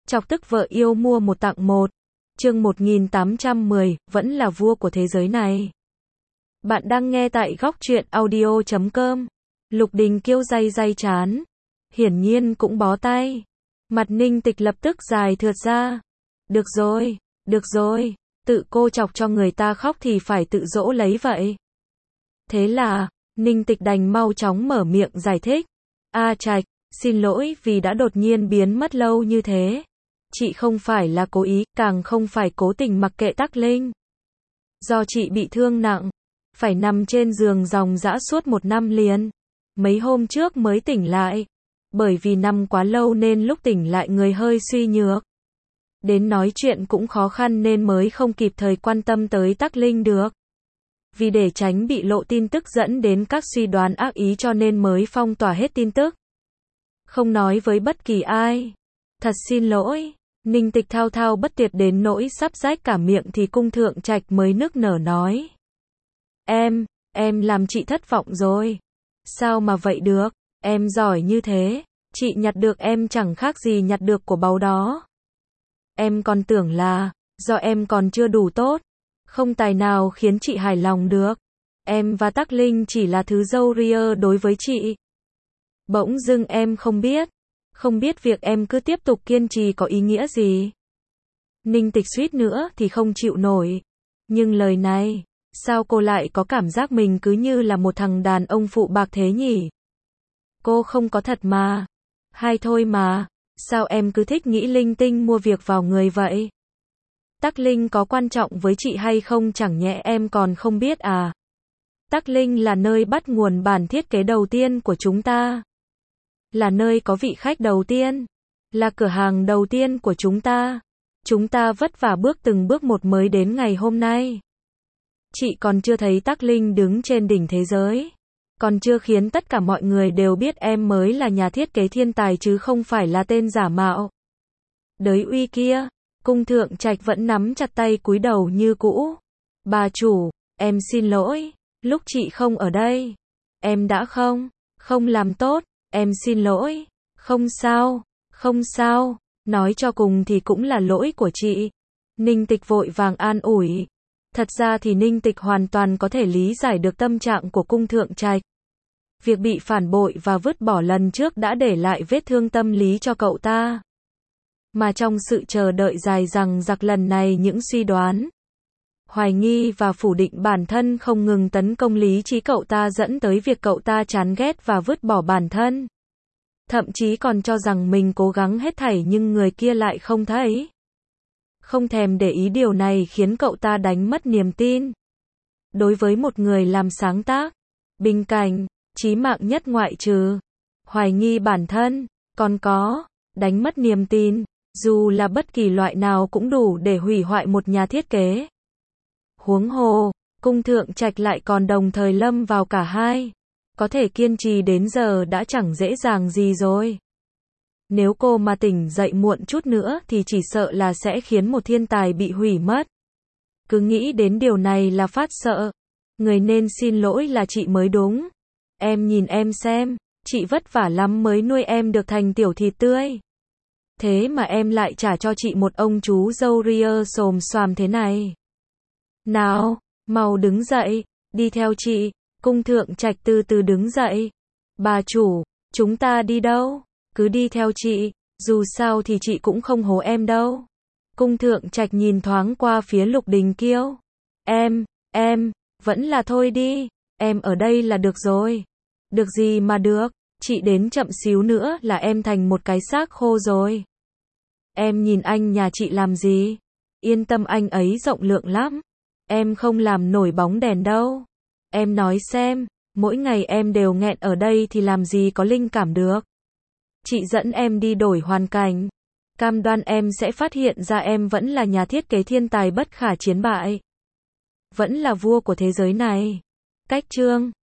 Chọc tức vợ yêu mua một tặng một. Chương 1810, vẫn là vua của thế giới này. Bạn đang nghe tại góc truyện audio.com. Lục Đình Kiêu day day chán. Hiển nhiên cũng bó tay. Mặt Ninh Tịch lập tức dài thượt ra. Được rồi, tự cô chọc cho người ta khóc thì phải tự dỗ lấy vậy. Thế là, Ninh Tịch đành mau chóng mở miệng giải thích. Trạch, xin lỗi vì đã đột nhiên biến mất lâu như thế. Chị không phải là cố ý, càng không phải cố tình mặc kệ Tắc Linh. Do chị bị thương nặng, phải nằm trên giường ròng rã suốt 1 năm liền. Mấy hôm trước mới tỉnh lại. Bởi vì nằm quá lâu nên lúc tỉnh lại người hơi suy nhược. Đến nói chuyện cũng khó khăn nên mới không kịp thời quan tâm tới Tắc Linh được. Vì để tránh bị lộ tin tức dẫn đến các suy đoán ác ý cho nên mới phong tỏa hết tin tức. Không nói với bất kỳ ai. Thật xin lỗi. Ninh Tịch thao thao bất tuyệt đến nỗi sắp rách cả miệng thì Cung Thượng Trạch mới nức nở nói. Em làm chị thất vọng rồi. Sao mà vậy được, em giỏi như thế, chị nhặt được em chẳng khác gì nhặt được của báu đó. Em còn tưởng là, do em còn chưa đủ tốt, không tài nào khiến chị hài lòng được. Em và Tắc Linh chỉ là thứ râu ria đối với chị. Bỗng dưng em không biết việc em cứ tiếp tục kiên trì có ý nghĩa gì. Ninh Tịch suýt nữa thì không chịu nổi. Nhưng lời này, sao cô lại có cảm giác mình cứ như là một thằng đàn ông phụ bạc thế nhỉ? Cô không có thật mà. Hay thôi mà, sao em cứ thích nghĩ linh tinh mua việc vào người vậy? Tắc Linh có quan trọng với chị hay không chẳng nhẽ em còn không biết à? Tắc Linh là nơi bắt nguồn bản thiết kế đầu tiên của chúng ta. Là nơi có vị khách đầu tiên. Là cửa hàng đầu tiên của chúng ta. Chúng ta vất vả bước từng bước một mới đến ngày hôm nay. Chị còn chưa thấy Tắc Linh đứng trên đỉnh thế giới. Còn chưa khiến tất cả mọi người đều biết em mới là nhà thiết kế thiên tài chứ không phải là tên giả mạo. Đới uy kia, Cung Thượng Trạch vẫn nắm chặt tay cúi đầu như cũ. Bà chủ, em xin lỗi, lúc chị không ở đây. Em đã không làm tốt, em xin lỗi. Không sao, nói cho cùng thì cũng là lỗi của chị. Ninh Tịch vội vàng an ủi. Thật ra thì Ninh Tịch hoàn toàn có thể lý giải được tâm trạng của Cung Thượng Trạch. Việc bị phản bội và vứt bỏ lần trước đã để lại vết thương tâm lý cho cậu ta. Mà trong sự chờ đợi dài dằng dặc lần này những suy đoán, hoài nghi và phủ định bản thân không ngừng tấn công lý trí cậu ta dẫn tới việc cậu ta chán ghét và vứt bỏ bản thân. Thậm chí còn cho rằng mình cố gắng hết thảy nhưng người kia lại không thấy. Không thèm để ý điều này khiến cậu ta đánh mất niềm tin. Đối với một người làm sáng tác, bình cảnh, chí mạng nhất ngoại trừ hoài nghi bản thân, còn có đánh mất niềm tin, dù là bất kỳ loại nào cũng đủ để hủy hoại một nhà thiết kế. Huống hồ, Cung Thượng Trạch lại còn đồng thời lâm vào cả hai. Có thể kiên trì đến giờ đã chẳng dễ dàng gì rồi. Nếu cô mà tỉnh dậy muộn chút nữa thì chỉ sợ là sẽ khiến một thiên tài bị hủy mất. Cứ nghĩ đến điều này là phát sợ. Người nên xin lỗi là chị mới đúng. Em nhìn em xem, chị vất vả lắm mới nuôi em được thành tiểu thịt tươi. Thế mà em lại trả cho chị một ông chú râu ria xồm xoàm thế này. Nào, mau đứng dậy, đi theo chị. Cung Thượng Trạch từ từ đứng dậy. Bà chủ, chúng ta đi đâu? Cứ đi theo chị, dù sao thì chị cũng không hố em đâu. Cung Thượng Trạch nhìn thoáng qua phía Lục Đình Kiêu. Em, vẫn là thôi đi, em ở đây là được rồi. Được gì mà được, chị đến chậm xíu nữa là em thành một cái xác khô rồi. Em nhìn anh nhà chị làm gì? Yên tâm anh ấy rộng lượng lắm. Em không làm nổi bóng đèn đâu. Em nói xem, mỗi ngày em đều nghẹn ở đây thì làm gì có linh cảm được. Chị dẫn em đi đổi hoàn cảnh. Cam đoan em sẽ phát hiện ra em vẫn là nhà thiết kế thiên tài bất khả chiến bại. Vẫn là vua của thế giới này. Cách chương